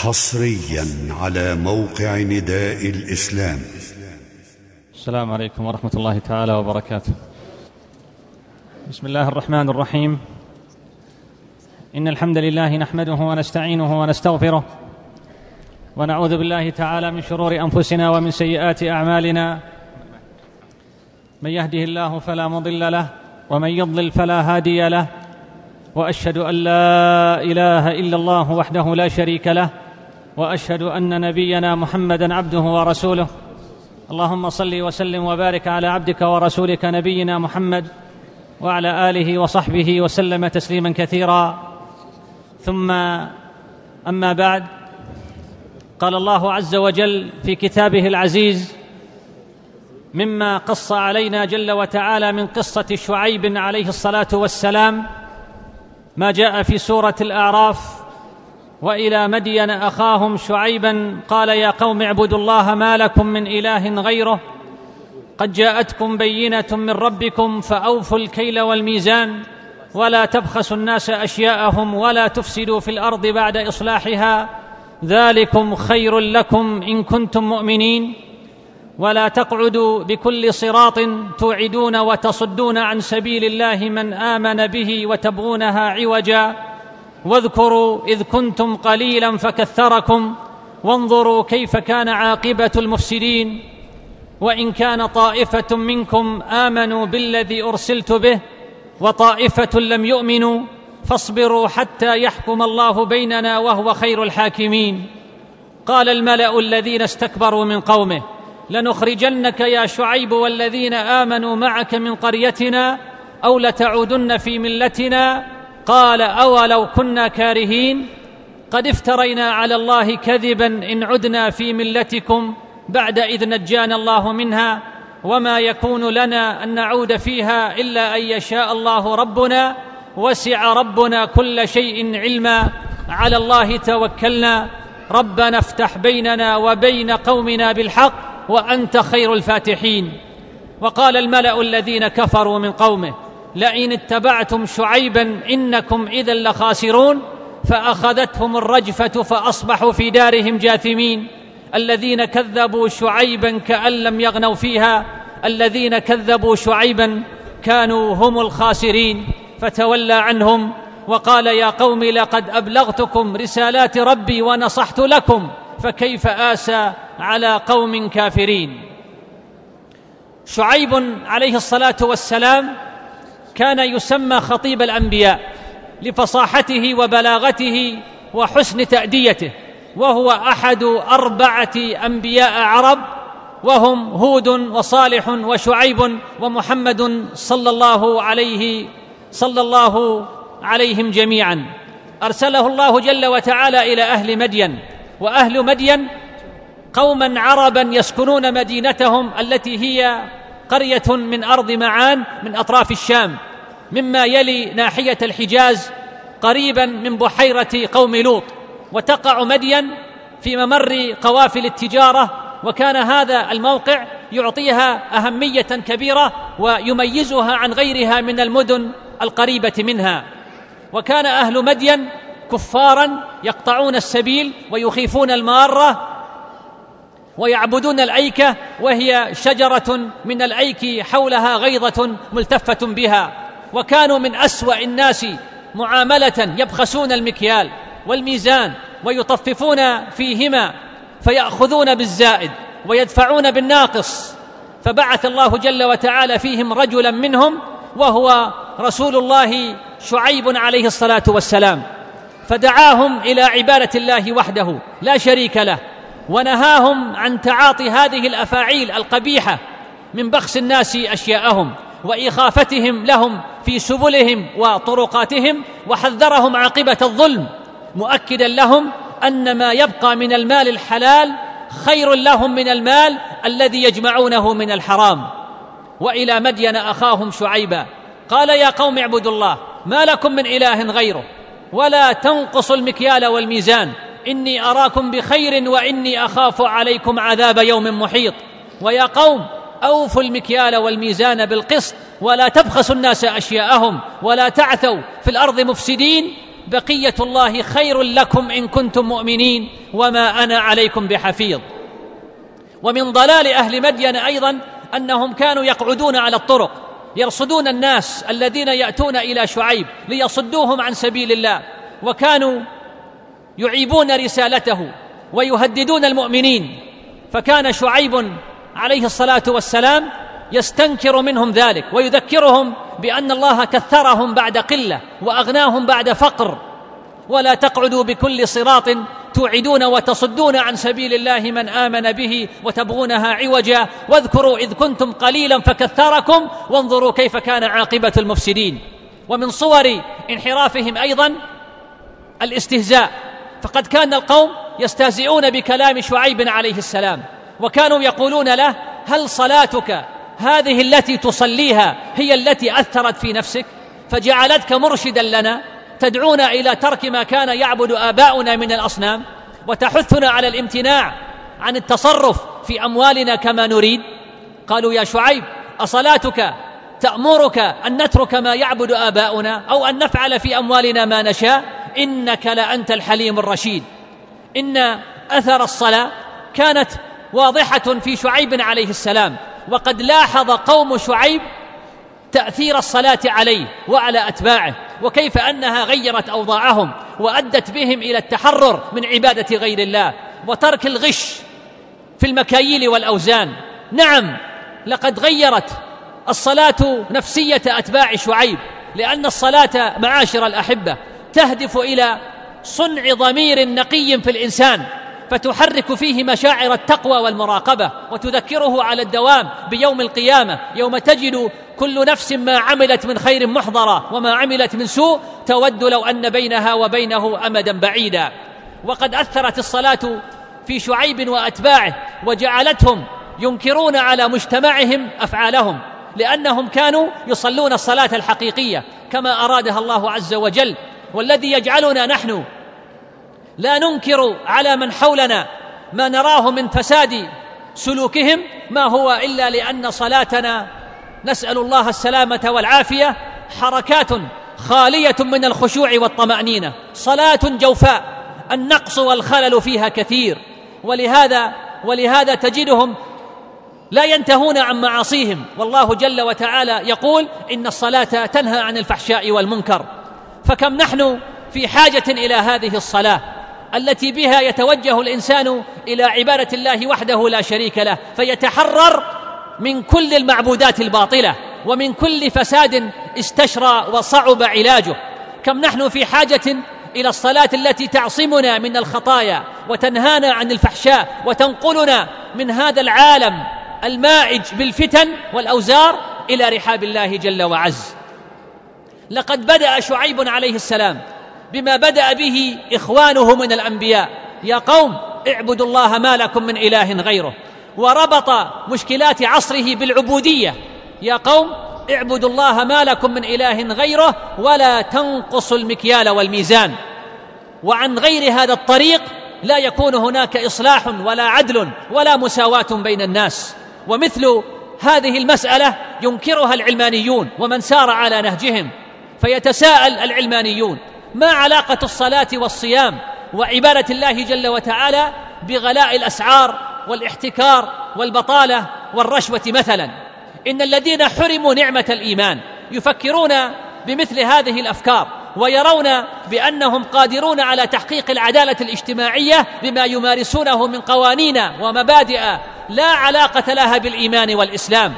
حصريا على موقع نداء الإسلام. السلام عليكم ورحمة الله تعالى وبركاته. بسم الله الرحمن الرحيم. إن الحمد لله نحمده ونستعينه ونستغفره، ونعوذ بالله تعالى من شرور أنفسنا ومن سيئات أعمالنا. من يهده الله فلا مضل له، ومن يضلل فلا هادي له، وأشهد أن لا إله إلا الله وحده لا شريك له، وأشهد أن نبينا محمدًا عبده ورسوله. اللهم صل وسلم وبارك على عبدك ورسولك نبينا محمد وعلى آله وصحبه وسلم تسليما كثيرا. ثم أما بعد، قال الله عز وجل في كتابه العزيز مما قص علينا جل وتعالى من قصة شعيب عليه الصلاة والسلام ما جاء في سورة الأعراف: وإلى مدين أخاهم شعيبا قال يا قوم اعبدوا الله ما لكم من إله غيره قد جاءتكم بينة من ربكم فأوفوا الكيل والميزان ولا تبخسوا الناس أشياءهم ولا تفسدوا في الأرض بعد إصلاحها ذلكم خير لكم إن كنتم مؤمنين ولا تقعدوا بكل صراط توعدون وتصدون عن سبيل الله من آمن به وتبغونها عوجا واذكروا إذ كنتم قليلا فكثركم وانظروا كيف كان عاقبة المفسدين وإن كان طائفة منكم آمنوا بالذي أرسلت به وطائفة لم يؤمنوا فاصبروا حتى يحكم الله بيننا وهو خير الحاكمين. قال الملأ الذين استكبروا من قومه لنخرجنك يا شعيب والذين آمنوا معك من قريتنا أو لتعودن في ملتنا قال أولو كنا كارهين قد افترينا على الله كذبا إن عدنا في ملتكم بعد إذ نجانا الله منها وما يكون لنا أن نعود فيها إلا أن يشاء الله ربنا وسع ربنا كل شيء علما على الله توكلنا ربنا افتح بيننا وبين قومنا بالحق وأنت خير الفاتحين. وقال الملأ الذين كفروا من قومه لئن اتبعتم شعيبا إنكم إذا لخاسرون فأخذتهم الرجفة فأصبحوا في دارهم جاثمين. الذين كذبوا شعيبا كأن لم يغنوا فيها الذين كذبوا شعيبا كانوا هم الخاسرين فتولى عنهم وقال يا قوم لقد أبلغتكم رسالات ربي ونصحت لكم فكيف آسى على قوم كافرين. شعيب عليه الصلاة والسلام كان يسمى خطيب الأنبياء لفصاحته وبلاغته وحسن تأديته، وهو أحد 4 أنبياء عرب وهم هود وصالح وشعيب ومحمد صلى الله عليهم جميعا. أرسله الله جل وتعالى إلى أهل مدين، وأهل مدين قوما عربا يسكنون مدينتهم التي هي قرية من أرض معان من أطراف الشام مما يلي ناحية الحجاز قريبا من بحيرة قوم لوط، وتقع مدين في ممر قوافل التجارة، وكان هذا الموقع يعطيها أهمية كبيرة ويميزها عن غيرها من المدن القريبة منها. وكان أهل مدين كفارا يقطعون السبيل ويخيفون المارة ويعبدون الأيكة، وهي شجرة من الأيك حولها غيضة ملتفة بها، وكانوا من أسوأ الناس معاملة، يبخسون المكيال والميزان ويطففون فيهما فيأخذون بالزائد ويدفعون بالناقص. فبعث الله جل وتعالى فيهم رجلا منهم وهو رسول الله شعيب عليه الصلاة والسلام، فدعاهم إلى عبادة الله وحده لا شريك له، ونهاهم عن تعاطي هذه الأفاعيل القبيحة من بخس الناس أشياءهم وإخافتهم لهم في سبلهم وطرقاتهم، وحذرهم عاقبة الظلم، مؤكدا لهم أن ما يبقى من المال الحلال خير لهم من المال الذي يجمعونه من الحرام. وإلى مدين أخاهم شعيبا قال يا قوم اعبدوا الله ما لكم من إله غيره ولا تنقصوا المكيال والميزان إني أراكم بخير وإني أخاف عليكم عذاب يوم محيط. ويا قوم أوفوا المكيال والميزان بالقسط ولا تبخسوا الناس أشياءهم ولا تعثوا في الأرض مفسدين بقية الله خير لكم إن كنتم مؤمنين وما أنا عليكم بحفيظ. ومن ضلال أهل مدين أيضا أنهم كانوا يقعدون على الطرق يرصدون الناس الذين يأتون إلى شعيب ليصدوهم عن سبيل الله، وكانوا يعيبون رسالته ويهددون المؤمنين، فكان شعيب عليه الصلاة والسلام يستنكر منهم ذلك ويذكرهم بأن الله كثرهم بعد قلة وأغناهم بعد فقر، ولا تقعدوا بكل صراط توعدون وتصدون عن سبيل الله من آمن به وتبغونها عوجا، واذكروا إذ كنتم قليلا فكثركم وانظروا كيف كان عاقبة المفسدين. ومن صور انحرافهم أيضا الاستهزاء، فقد كان القوم يستهزئون بكلام شعيب عليه السلام، وكانوا يقولون له: هل صلاتك هذه التي تصليها هي التي أثرت في نفسك فجعلتك مرشدا لنا، تدعونا إلى ترك ما كان يعبد آباؤنا من الأصنام وتحثنا على الامتناع عن التصرف في أموالنا كما نريد؟ قالوا: يا شعيب، أصلاتك تأمرك أن نترك ما يعبد آباؤنا أو أن نفعل في أموالنا ما نشاء؟ إنك لأنت الحليم الرشيد. إن أثر الصلاة كانت واضحة في شعيب عليه السلام، وقد لاحظ قوم شعيب تأثير الصلاة عليه وعلى أتباعه، وكيف أنها غيرت أوضاعهم وأدت بهم إلى التحرر من عبادة غير الله وترك الغش في المكاييل والأوزان. نعم، لقد غيرت الصلاة نفسية أتباع شعيب، لأن الصلاة معاشر الأحبة تهدف إلى صنع ضمير نقي في الإنسان، فتحرك فيه مشاعر التقوى والمراقبة، وتذكره على الدوام بيوم القيامة، يوم تجد كل نفس ما عملت من خير محضرة وما عملت من سوء تود لو أن بينها وبينه أمدا بعيدا. وقد أثرت الصلاة في شعيب وأتباعه وجعلتهم ينكرون على مجتمعهم أفعالهم، لأنهم كانوا يصلون الصلاة الحقيقية كما أرادها الله عز وجل. والذي يجعلنا نحن لا ننكر على من حولنا ما نراه من فساد سلوكهم ما هو إلا لأن صلاتنا، نسأل الله السلامة والعافية، حركات خالية من الخشوع والطمأنينة، صلاة جوفاء النقص والخلل فيها كثير، ولهذا تجدهم لا ينتهون عن معاصيهم، والله جل وتعالى يقول: إن الصلاة تنهى عن الفحشاء والمنكر. فكم نحن في حاجة إلى هذه الصلاة التي بها يتوجه الإنسان إلى عبادة الله وحده لا شريك له، فيتحرر من كل المعبودات الباطلة ومن كل فساد استشرى وصعب علاجه. كم نحن في حاجة إلى الصلاة التي تعصمنا من الخطايا وتنهانا عن الفحشاء وتنقلنا من هذا العالم المائج بالفتن والأوزار إلى رحاب الله جل وعز. لقد بدأ شعيب عليه السلام بما بدأ به إخوانه من الأنبياء: يا قوم اعبدوا الله ما لكم من إله غيره، وربط مشكلات عصره بالعبودية: يا قوم اعبدوا الله ما لكم من إله غيره ولا تنقصوا المكيال والميزان. وعن غير هذا الطريق لا يكون هناك إصلاح ولا عدل ولا مساواة بين الناس. ومثل هذه المسألة ينكرها العلمانيون ومن سار على نهجهم، فيتساءل العلمانيون: ما علاقة الصلاة والصيام وعبادة الله جل وتعالى بغلاء الأسعار والاحتكار والبطالة والرشوة مثلا؟ إن الذين حرموا نعمة الإيمان يفكرون بمثل هذه الأفكار، ويرون بأنهم قادرون على تحقيق العدالة الاجتماعية بما يمارسونه من قوانين ومبادئ لا علاقة لها بالإيمان والإسلام.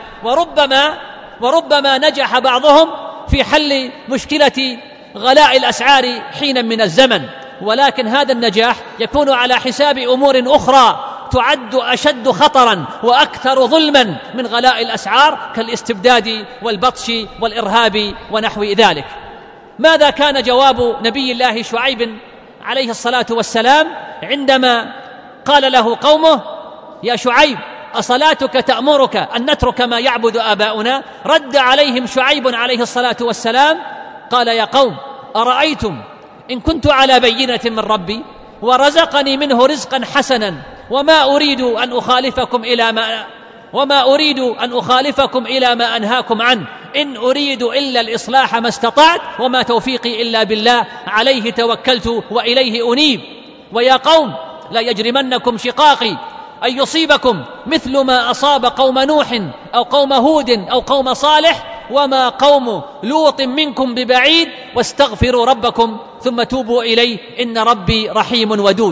وربما نجح بعضهم في حل مشكلة غلاء الأسعار حينا من الزمن، ولكن هذا النجاح يكون على حساب أمور أخرى تعد أشد خطرا وأكثر ظلما من غلاء الأسعار، كالاستبداد والبطش والإرهاب ونحو ذلك. ماذا كان جواب نبي الله شعيب عليه الصلاة والسلام عندما قال له قومه: يا شعيب أصلاتك تأمرك أن نترك ما يعبد آباؤنا؟ رد عليهم شعيب عليه الصلاة والسلام قال: يا قوم أرأيتم إن كنت على بينة من ربي ورزقني منه رزقا حسنا وما أريد أن أخالفكم إلى ما أنهاكم عنه، إن أريد إلا الإصلاح ما استطعت وما توفيقي إلا بالله عليه توكلت وإليه أنيب. ويا قوم لا يجرمنكم شقاقي أن يصيبكم مثل ما أصاب قوم نوح أو قوم هود أو قوم صالح وما قوم لوط منكم ببعيد واستغفروا ربكم ثم توبوا إليه إن ربي رحيم ودود.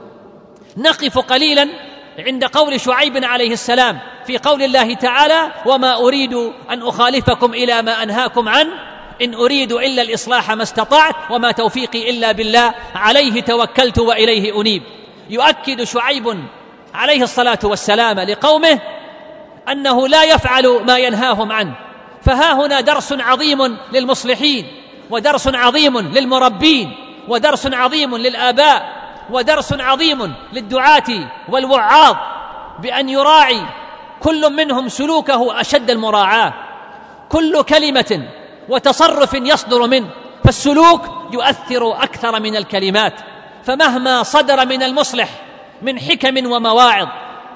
نقف قليلا عند قول شعيب عليه السلام في قول الله تعالى وما أريد أن أخالفكم إلى ما أنهاكم عنه إن أريد إلا الإصلاح ما استطعت وما توفيقي إلا بالله عليه توكلت وإليه أنيب. يؤكد شعيب عليه الصلاة والسلام لقومه أنه لا يفعل ما ينهاهم عنه. فها هنا درس عظيم للمصلحين، ودرس عظيم للمربين، ودرس عظيم للآباء، ودرس عظيم للدعاة والوعاظ بأن يراعي كل منهم سلوكه أشد المراعاة. كل كلمة وتصرف يصدر منه فالسلوك يؤثر أكثر من الكلمات. فمهما صدر من المصلح من حكم ومواعظ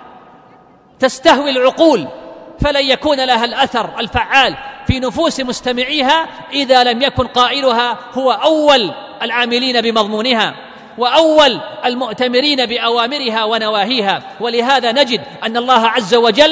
تستهوي العقول فلن يكون لها الأثر الفعال في نفوس مستمعيها إذا لم يكن قائلها هو أول العاملين بمضمونها وأول المؤتمرين بأوامرها ونواهيها. ولهذا نجد أن الله عز وجل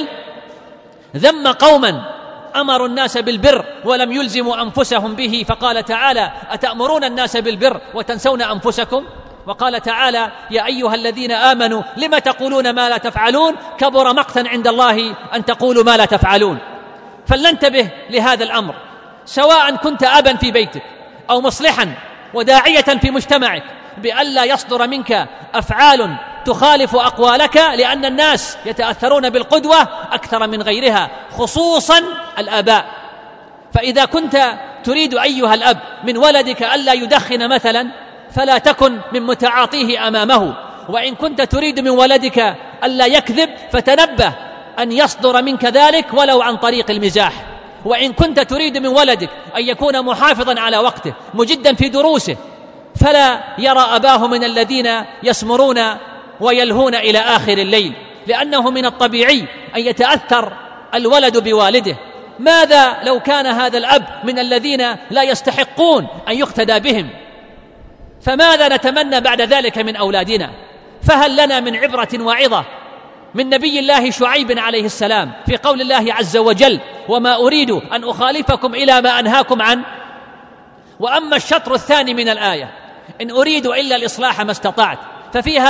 ذم قوما أمروا الناس بالبر ولم يلزموا أنفسهم به، فقال تعالى أتأمرون الناس بالبر وتنسون أنفسكم؟ وقال تعالى يا أيها الذين آمنوا لم تقولون ما لا تفعلون كبر مقتا عند الله أن تقولوا ما لا تفعلون. فلننتبه لهذا الأمر، سواء كنت أبا في بيتك أو مصلحا وداعية في مجتمعك، بألا يصدر منك أفعال تخالف أقوالك، لأن الناس يتأثرون بالقدوة أكثر من غيرها، خصوصا الآباء. فإذا كنت تريد أيها الأب من ولدك ألا يدخن مثلا فلا تكن من متعاطيه أمامه، وإن كنت تريد من ولدك ألا يكذب فتنبه أن يصدر منك ذلك ولو عن طريق المزاح. وإن كنت تريد من ولدك أن يكون محافظا على وقته مجدا في دروسه فلا يرى أباه من الذين يسمرون ويلهون إلى آخر الليل، لأنه من الطبيعي أن يتأثر الولد بوالده. ماذا لو كان هذا الأب من الذين لا يستحقون أن يقتدى بهم؟ فماذا نتمنى بعد ذلك من أولادنا؟ فهل لنا من عبرة واعظة من نبي الله شعيب عليه السلام في قول الله عز وجل وما أريد أن أخالفكم إلى ما أنهاكم عنه؟ وأما الشطر الثاني من الآية إن أريد إلا الإصلاح ما استطعت، ففيها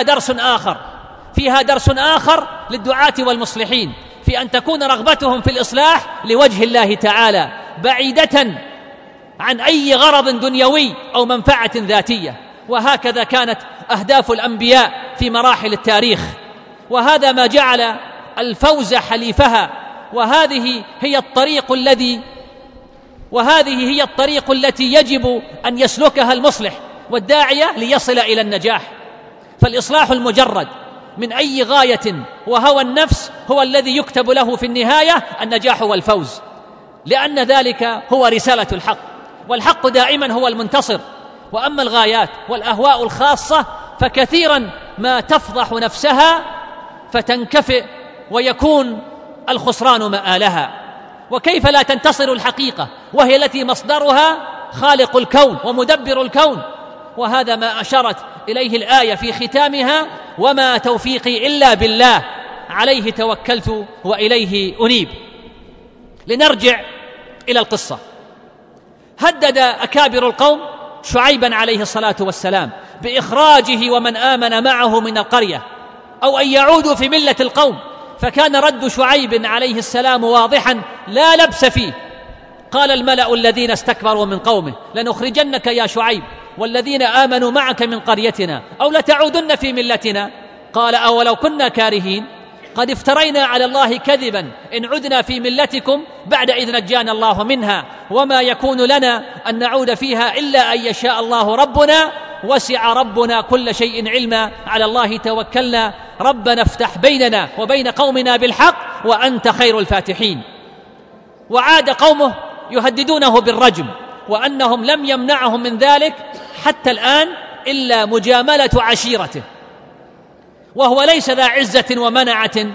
درس آخر للدعاة والمصلحين في أن تكون رغبتهم في الإصلاح لوجه الله تعالى بعيدة عن أي غرض دنيوي أو منفعة ذاتية. وهكذا كانت أهداف الأنبياء في مراحل التاريخ، وهذا ما جعل الفوز حليفها. وهذه هي الطريق التي يجب أن يسلكها المصلح والداعية ليصل إلى النجاح. فالإصلاح المجرد من أي غاية وهوى النفس هو الذي يكتب له في النهاية النجاح والفوز، لأن ذلك هو رسالة الحق، والحق دائما هو المنتصر. وأما الغايات والأهواء الخاصة فكثيرا ما تفضح نفسها فتنكفئ ويكون الخسران مآلها. وكيف لا تنتصر الحقيقة وهي التي مصدرها خالق الكون ومدبر الكون؟ وهذا ما أشارت إليه الآية في ختامها وما توفيقي إلا بالله عليه توكلت وإليه أنيب. لنرجع إلى القصة. هدد أكابر القوم شعيبا عليه الصلاة والسلام بإخراجه ومن آمن معه من القرية أو أن يعودوا في ملة القوم، فكان رد شعيب عليه السلام واضحا لا لبس فيه. قال الملأ الذين استكبروا من قومه لنخرجنك يا شعيب والذين آمنوا معك من قريتنا أو لتعودن في ملتنا. قال أولو كنا كارهين قد افترينا على الله كذبا إن عدنا في ملتكم بعد إذ نجانا الله منها وما يكون لنا أن نعود فيها إلا أن يشاء الله ربنا وسع ربنا كل شيء علما على الله توكلنا ربنا افتح بيننا وبين قومنا بالحق وأنت خير الفاتحين. وعاد قومه يهددونه بالرجم، وأنهم لم يمنعهم من ذلك حتى الآن إلا مجاملة عشيرته، وهو ليس ذا عزة ومنعة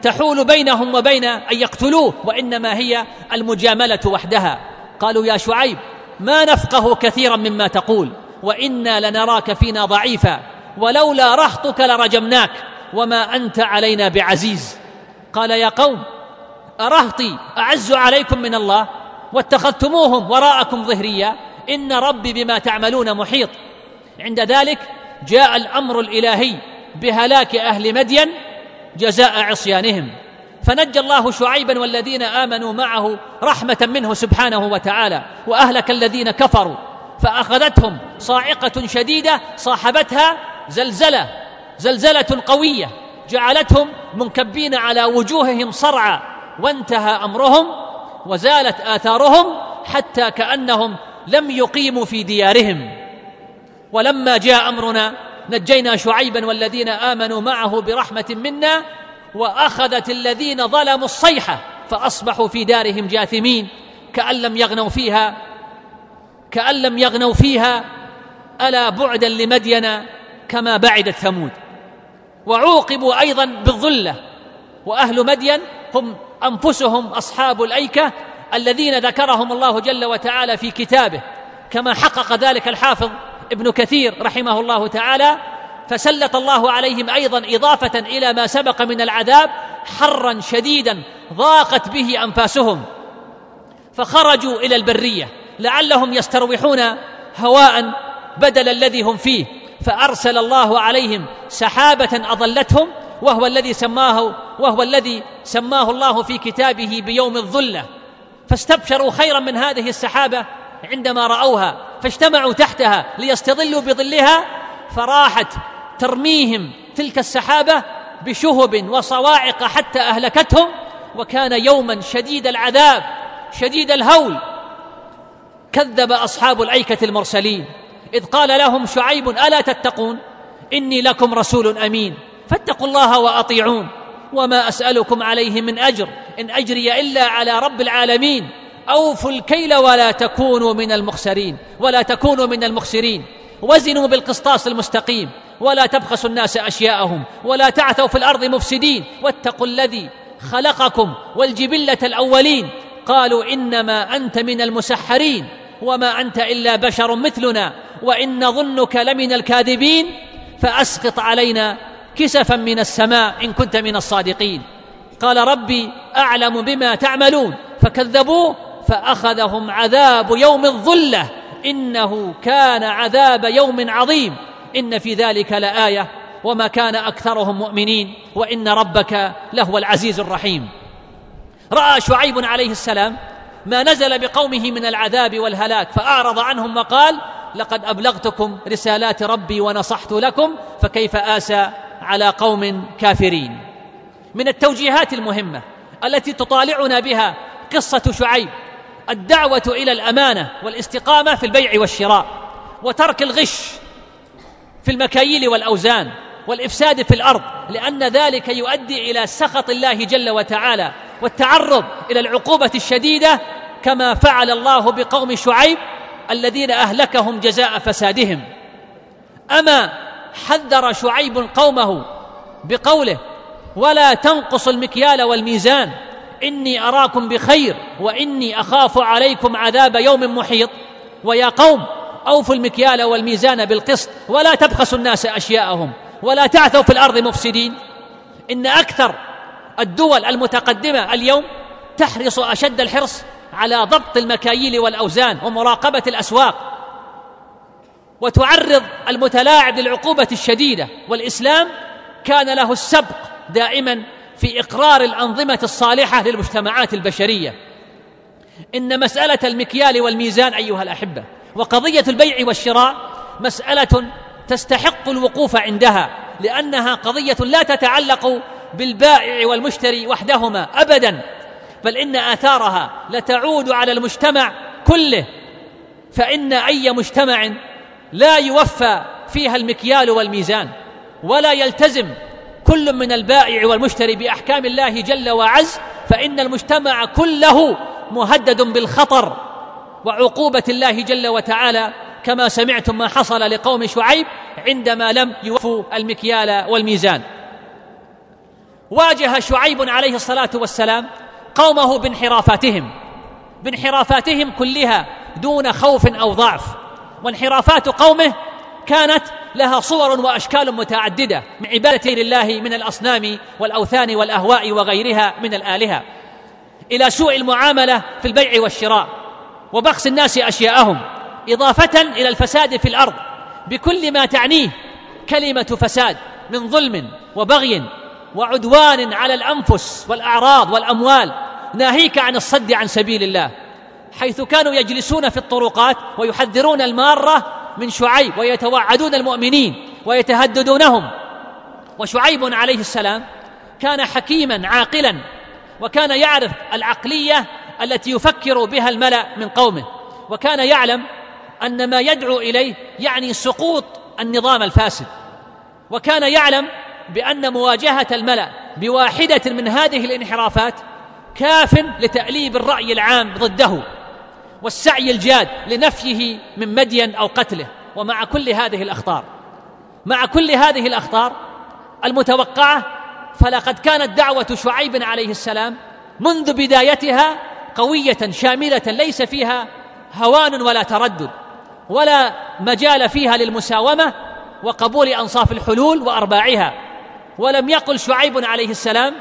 تحول بينهم وبين أن يقتلوه، وإنما هي المجاملة وحدها. قالوا يا شعيب ما نفقه كثيرا مما تقول وإنا لنراك فينا ضعيفا ولولا رهطك لرجمناك وما أنت علينا بعزيز. قال يا قوم أرهطي أعز عليكم من الله واتخذتموهم وراءكم ظهريا إن ربي بما تعملون محيط. عند ذلك جاء الأمر الإلهي بهلاك أهل مدين جزاء عصيانهم، فنجى الله شعيبا والذين آمنوا معه رحمة منه سبحانه وتعالى، وأهلك الذين كفروا فأخذتهم صاعقة شديدة صاحبتها زلزلة قوية جعلتهم منكبين على وجوههم صرعى، وانتهى أمرهم وزالت آثارهم حتى كأنهم لم يقيموا في ديارهم. ولما جاء أمرنا نجينا شعيبا والذين آمنوا معه برحمة منا وأخذت الذين ظلموا الصيحة فأصبحوا في دارهم جاثمين كأن لم يغنوا فيها ألا بعدا لمدين كما بعدت ثمود. وعوقبوا أيضا بالظلة، وأهل مدين هم أنفسهم أصحاب الأيكة الذين ذكرهم الله جل وتعالى في كتابه، كما حقق ذلك الحافظ ابن كثير رحمه الله تعالى. فسلط الله عليهم أيضا إضافة إلى ما سبق من العذاب حرا شديدا ضاقت به أنفاسهم، فخرجوا إلى البرية لعلهم يستروحون هواء بدل الذي هم فيه، فأرسل الله عليهم سحابة أظلتهم وهو الذي سماه الله في كتابه بيوم الظلة. فاستبشروا خيرا من هذه السحابة عندما رأوها فاجتمعوا تحتها ليستظلوا بظلها، فراحت ترميهم تلك السحابة بشهب وصواعق حتى أهلكتهم. وكان يوما شديد العذاب شديد الهول. كذب أصحاب الأيكة المرسلين إذ قال لهم شعيب ألا تتقون إني لكم رسول أمين فاتقوا الله وأطيعون وما أسألكم عليه من أجر إن أجري إلا على رب العالمين أوفوا الكيل ولا تكونوا من المخسرين وزنوا بالقسطاس المستقيم ولا تبخسوا الناس أشياءهم ولا تعثوا في الأرض مفسدين واتقوا الذي خلقكم والجبلة الأولين قالوا إنما أنت من المسحرين وما أنت إلا بشر مثلنا وإن ظنك لمن الكاذبين فأسقط علينا كسفا من السماء إن كنت من الصادقين. قال ربي أعلم بما تعملون فكذبوه فأخذهم عذاب يوم الظلة إنه كان عذاب يوم عظيم إن في ذلك لآية وما كان أكثرهم مؤمنين وإن ربك لهو العزيز الرحيم. رأى شعيب عليه السلام ما نزل بقومه من العذاب والهلاك فأعرض عنهم وقال لقد أبلغتكم رسالات ربي ونصحت لكم فكيف آسى على قوم كافرين. من التوجيهات المهمة التي تطالعنا بها قصة شعيب الدعوة إلى الأمانة والاستقامة في البيع والشراء وترك الغش في المكاييل والأوزان والإفساد في الأرض، لأن ذلك يؤدي إلى سخط الله جل وتعالى والتعرض إلى العقوبة الشديدة كما فعل الله بقوم شعيب الذين أهلكهم جزاء فسادهم. أما حذر شعيب قومه بقوله ولا تنقصوا المكيال والميزان إني أراكم بخير وإني أخاف عليكم عذاب يوم محيط، ويا قوم أوفوا المكيال والميزان بالقسط ولا تبخسوا الناس أشياءهم ولا تعثوا في الأرض مفسدين. إن أكثر الدول المتقدمة اليوم تحرص أشد الحرص على ضبط المكاييل والأوزان ومراقبة الأسواق وتعرض المتلاعب للعقوبة الشديدة، والإسلام كان له السبق دائما في إقرار الأنظمة الصالحة للمجتمعات البشرية. إن مسألة المكيال والميزان أيها الأحبة وقضية البيع والشراء مسألة تستحق الوقوف عندها، لأنها قضية لا تتعلق بالبائع والمشتري وحدهما أبدا، بل إن آثارها لتعود على المجتمع كله. فإن أي مجتمع لا يوفى فيها المكيال والميزان ولا يلتزم كل من البائع والمشتري بأحكام الله جل وعز فإن المجتمع كله مهدد بالخطر وعقوبة الله جل وتعالى، كما سمعتم ما حصل لقوم شعيب عندما لم يوفوا المكيال والميزان. واجه شعيب عليه الصلاة والسلام قومه بانحرافاتهم كلها دون خوف أو ضعف. وانحرافات قومه كانت لها صور وأشكال متعددة، من عبادة لله من الأصنام والأوثان والأهواء وغيرها من الآلهة، إلى سوء المعاملة في البيع والشراء وبخس الناس أشياءهم، إضافة إلى الفساد في الأرض بكل ما تعنيه كلمة فساد من ظلم وبغي وعدوان على الأنفس والأعراض والأموال، ناهيك عن الصد عن سبيل الله، حيث كانوا يجلسون في الطرقات ويحذرون المارة من شعيب ويتوعدون المؤمنين ويتهددونهم. وشعيب عليه السلام كان حكيما عاقلا، وكان يعرف العقلية التي يفكر بها الملأ من قومه، وكان يعلم أن ما يدعو إليه يعني سقوط النظام الفاسد، وكان يعلم بأن مواجهة الملأ بواحدة من هذه الانحرافات كاف لتأليب الرأي العام ضده والسعي الجاد لنفيه من مدين أو قتله. ومع كل هذه الأخطار المتوقعة، فلقد كانت دعوة شعيب عليه السلام منذ بدايتها قوية شاملة، ليس فيها هوان ولا تردد ولا مجال فيها للمساومة وقبول أنصاف الحلول وأرباعها. ولم يقل شعيب عليه السلام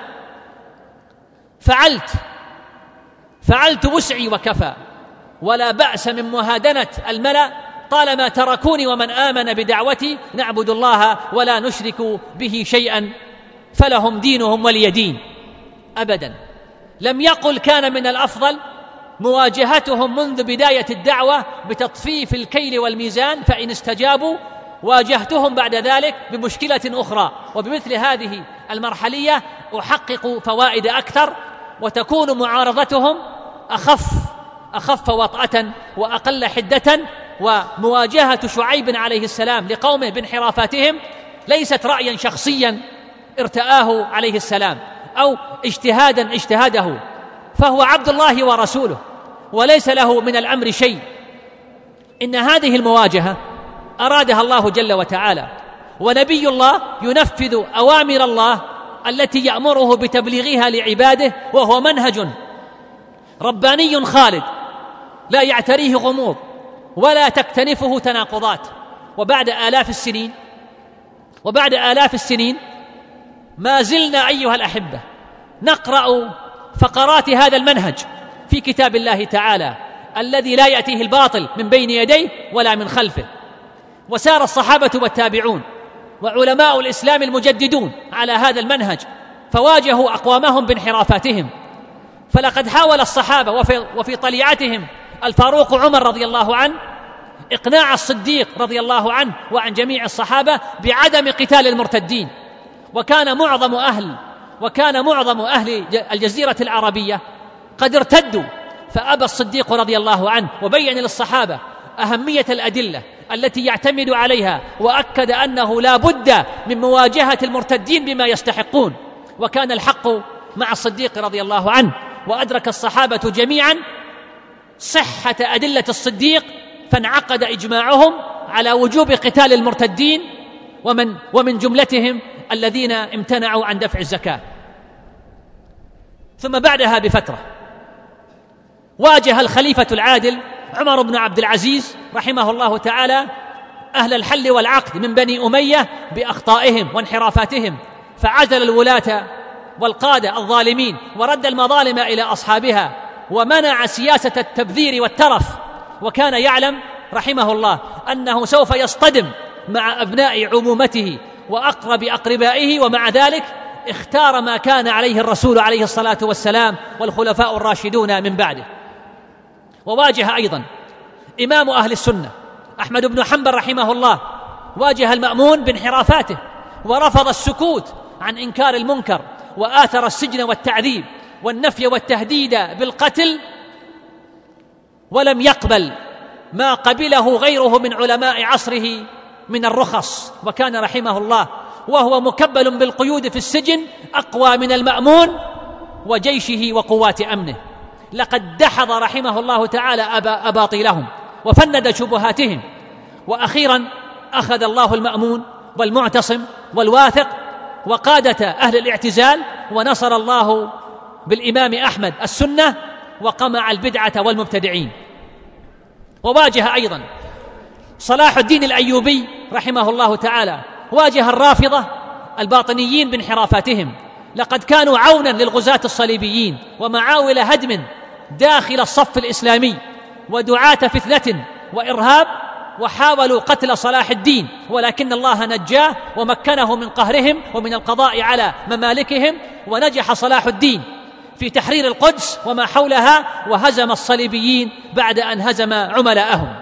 فعلت وسعي وكفى، ولا بأس من مهادنة الملأ طالما تركوني ومن آمن بدعوتي نعبد الله ولا نشرك به شيئا فلهم دينهم ولي دين. أبدا لم يقل كان من الأفضل مواجهتهم منذ بداية الدعوة بتطفيف الكيل والميزان، فإن استجابوا واجهتهم بعد ذلك بمشكلة أخرى، وبمثل هذه المرحلية أحقق فوائد أكثر، وتكون معارضتهم أخف وطأة وأقل حدة. ومواجهة شعيب عليه السلام لقومه بانحرافاتهم ليست رأيا شخصيا ارتآه عليه السلام أو اجتهادا اجتهاده، فهو عبد الله ورسوله وليس له من الأمر شيء. إن هذه المواجهة أرادها الله جل وتعالى، ونبي الله ينفذ أوامر الله التي يأمره بتبليغها لعباده، وهو منهج رباني خالد لا يعتريه غموض ولا تكتنفه تناقضات. وبعد آلاف السنين ما زلنا أيها الأحبة نقرأ فقرات هذا المنهج في كتاب الله تعالى الذي لا يأتيه الباطل من بين يديه ولا من خلفه. وسار الصحابة والتابعون وعلماء الإسلام المجددون على هذا المنهج، فواجهوا أقوامهم بانحرافاتهم. فلقد حاول الصحابة وفي طليعتهم الفاروق عمر رضي الله عنه إقناع الصديق رضي الله عنه وعن جميع الصحابة بعدم قتال المرتدين، وكان معظم أهل الجزيرة العربية قد ارتدوا، فأبى الصديق رضي الله عنه وبين للصحابة أهمية الأدلة التي يعتمد عليها، وأكد أنه لا بد من مواجهة المرتدين بما يستحقون. وكان الحق مع الصديق رضي الله عنه، وأدرك الصحابة جميعا صحة أدلة الصديق، فانعقد إجماعهم على وجوب قتال المرتدين، ومن جملتهم الذين امتنعوا عن دفع الزكاة. ثم بعدها بفترة واجه الخليفة العادل عمر بن عبد العزيز رحمه الله تعالى أهل الحل والعقد من بني أمية بأخطائهم وانحرافاتهم، فعزل الولاة والقادة الظالمين ورد المظالم إلى أصحابها، ومنع سياسة التبذير والترف. وكان يعلم رحمه الله أنه سوف يصطدم مع أبناء عمومته وأقرب أقربائه، ومع ذلك اختار ما كان عليه الرسول عليه الصلاة والسلام والخلفاء الراشدون من بعده. وواجه أيضا إمام أهل السنة أحمد بن حنبل رحمه الله، واجه المأمون بانحرافاته، ورفض السكوت عن إنكار المنكر، وآثر السجن والتعذيب والنفي والتهديد بالقتل، ولم يقبل ما قبله غيره من علماء عصره من الرخص. وكان رحمه الله وهو مكبل بالقيود في السجن أقوى من المأمون وجيشه وقوات أمنه. لقد دحض رحمه الله تعالى أباطيلهم وفند شبهاتهم، وأخيرا أخذ الله المأمون والمعتصم والواثق وقادة أهل الاعتزال، ونصر الله بالإمام أحمد السنة وقمع البدعة والمبتدعين. وواجه أيضا صلاح الدين الأيوبي رحمه الله تعالى، واجه الرافضة الباطنيين بانحرافاتهم، لقد كانوا عونا للغزاة الصليبيين ومعاول هدم داخل الصف الإسلامي ودعاة فتنة وإرهاب، وحاولوا قتل صلاح الدين، ولكن الله نجاه ومكنه من قهرهم ومن القضاء على ممالكهم، ونجح صلاح الدين في تحرير القدس وما حولها، وهزم الصليبيين بعد أن هزم عملاءهم.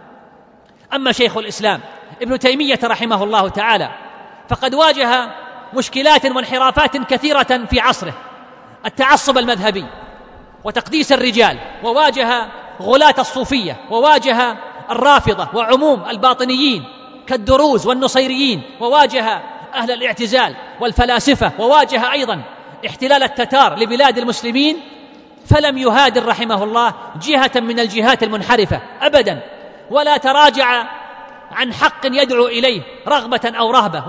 أما شيخ الإسلام ابن تيمية رحمه الله تعالى فقد واجه مشكلات وانحرافات كثيرة في عصره، التعصب المذهبي وتقديس الرجال، وواجه غلاة الصوفية، وواجه الرافضة وعموم الباطنيين كالدروز والنصيريين، وواجه أهل الاعتزال والفلاسفة، وواجه أيضا احتلال التتار لبلاد المسلمين، فلم يهادر رحمه الله جهة من الجهات المنحرفة أبدا، ولا تراجع عن حق يدعو إليه رغبة أو رهبة.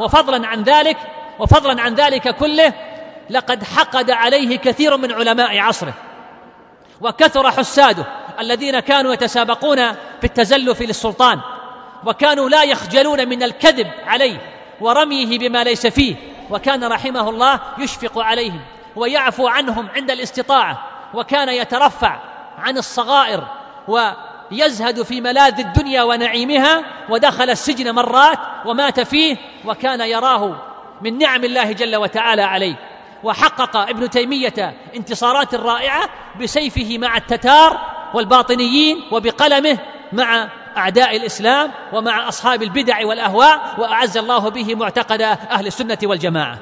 وفضلا عن ذلك كله لقد حقد عليه كثير من علماء عصره، وكثر حساده الذين كانوا يتسابقون في التزلف للسلطان، وكانوا لا يخجلون من الكذب عليه ورميه بما ليس فيه، وكان رحمه الله يشفق عليهم ويعفو عنهم عند الاستطاعة، وكان يترفع عن الصغائر ويزهد في ملاذ الدنيا ونعيمها، ودخل السجن مرات ومات فيه، وكان يراه من نعم الله جل وتعالى عليه. وحقق ابن تيمية انتصارات رائعة بسيفه مع التتار والباطنيين، وبقلمه مع أعداء الإسلام ومع أصحاب البدع والأهواء، وأعز الله به معتقد أهل السنة والجماعة.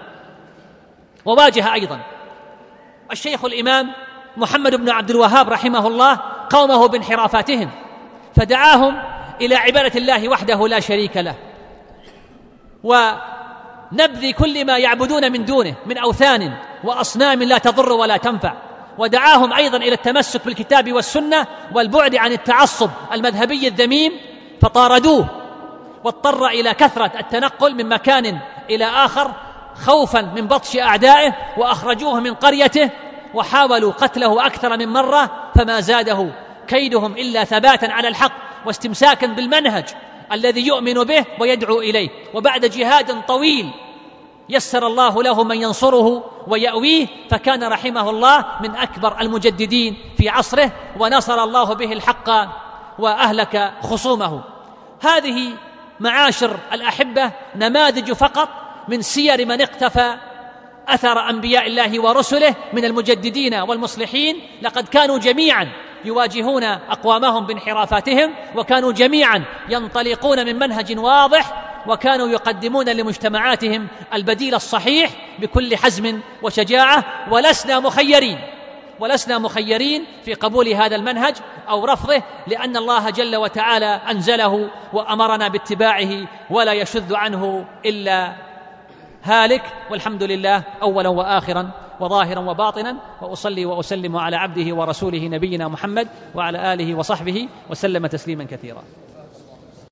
وواجه أيضا الشيخ الإمام محمد بن عبد الوهاب رحمه الله قومه بانحرافاتهم، فدعاهم إلى عبادة الله وحده لا شريك له، ونبذ كل ما يعبدون من دونه من أوثان وأصنام لا تضر ولا تنفع، ودعاهم أيضا إلى التمسك بالكتاب والسنة والبعد عن التعصب المذهبي الذميم، فطاردوه، واضطر إلى كثرة التنقل من مكان إلى آخر خوفا من بطش أعدائه، وأخرجوه من قريته وحاولوا قتله أكثر من مرة، فما زاده كيدهم إلا ثباتا على الحق واستمساكا بالمنهج الذي يؤمن به ويدعو إليه. وبعد جهاد طويل يسر الله له من ينصره ويأويه، فكان رحمه الله من أكبر المجددين في عصره، ونصر الله به الحق وأهلك خصومه. هذه معاشر الأحبة نماذج فقط من سير من اقتفى أثر أنبياء الله ورسله من المجددين والمصلحين. لقد كانوا جميعا يواجهون أقوامهم بانحرافاتهم، وكانوا جميعا ينطلقون من منهج واضح، وكانوا يقدمون لمجتمعاتهم البديل الصحيح بكل حزم وشجاعة، ولسنا مخيرين في قبول هذا المنهج أو رفضه، لأن الله جل وتعالى أنزله وأمرنا باتباعه، ولا يشذ عنه إلا هالك. والحمد لله أولا وآخرا وظاهرا وباطنا، وأصلي وأسلم على عبده ورسوله نبينا محمد وعلى آله وصحبه وسلم تسليما كثيرا.